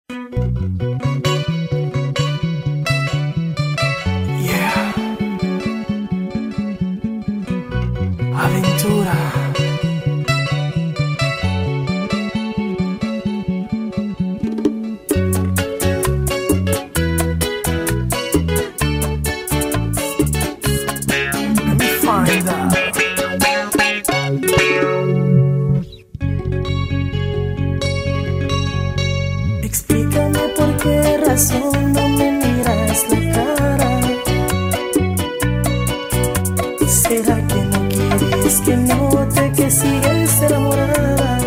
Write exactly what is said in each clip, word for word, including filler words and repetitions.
Yeah. Aventura. Let me find out. Explícame por qué razón no me miras la cara. ¿Será que no quieres que note que sigues enamorada?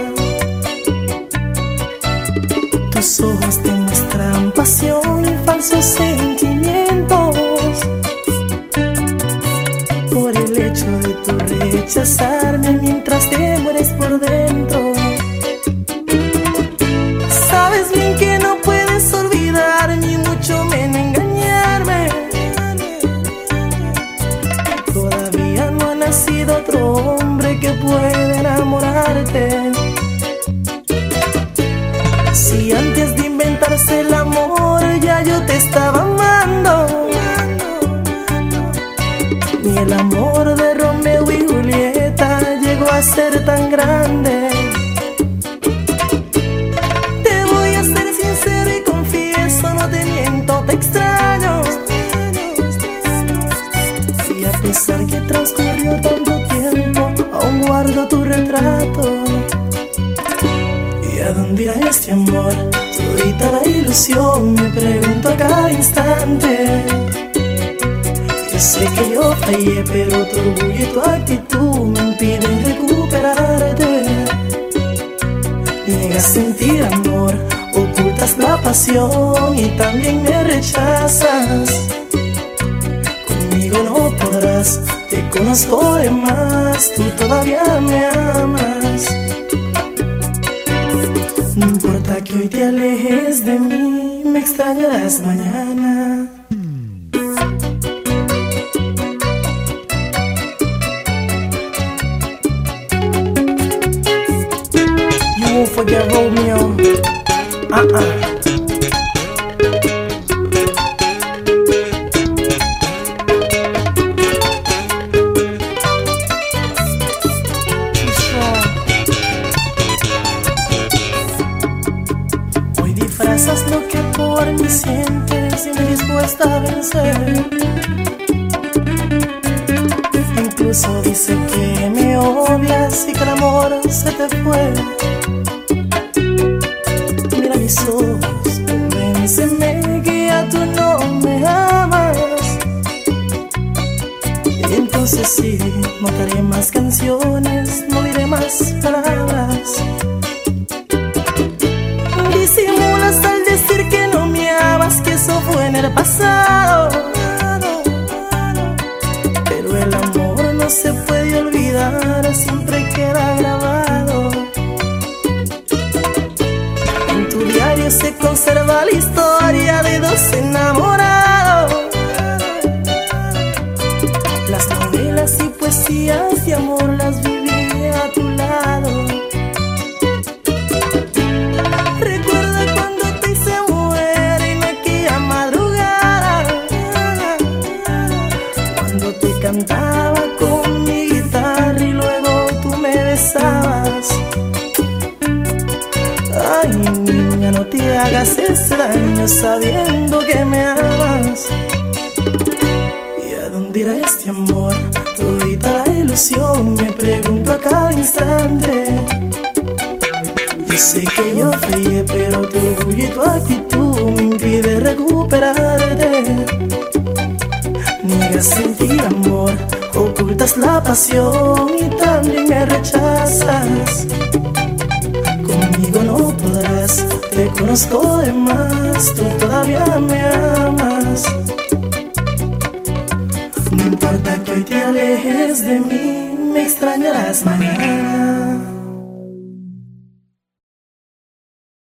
Tus ojos te muestran pasión y falsos sentimientos. Por el hecho de tu rechazarme mientras te mueres por dentro. Sabes bien que no puedes olvidar ni mucho menos engañarme. Todavía no ha nacido otro hombre que pueda enamorarte. Si antes de inventarse el amor ya yo te estaba amando, ni el amor de Romeo y Julieta llegó a ser tan grande. Te voy a ser sincero y confieso, no te miento, te extraño. Y a pesar que transcurrió tanto tiempo, aún guardo tu retrato. ¿Y a dónde irá este amor? Todita la ilusión, me pregunto a cada instante. Yo sé que yo fallé, pero tu orgullo y tu actitud me impiden recuperarte. Niegas sentir amor, ocultas la pasión y también me rechazas. Conmigo no podrás, te conozco de más, tú todavía me amas. No importa que hoy te alejes de mí, me extrañarás mañana. You won't forget Romeo. Uh-uh. Disfrazas lo que por mí sientes y me dispuesta a vencer. Incluso dice que me odias y que el amor se te fue. Mira mis ojos, convénceme que ya tú no me amas. Y entonces sí, no haré más canciones, no diré más palabras. Disimulas al decir que no me amas, que eso fue en el pasado. Pero el amor no se puede olvidar, siempre queda grabado. En tu diario se conserva la historia de dos enamorados. Las novelas y poesías de amor las viví a tu lado. Cantaba con mi guitarra y luego tú me besabas. Ay, niña, no te hagas ese daño sabiendo que me amas. ¿Y a dónde irá este amor? Todita la ilusión, me pregunto a cada instante. Yo sé que yo fallé, pero tu orgullo y tu actitud me impide recuperarte. Niegas sentir amor, ocultas la pasión y también me rechazas. Conmigo no podrás, te conozco de más, tú todavía me amas. No importa que hoy te alejes de mí, me extrañarás mañana.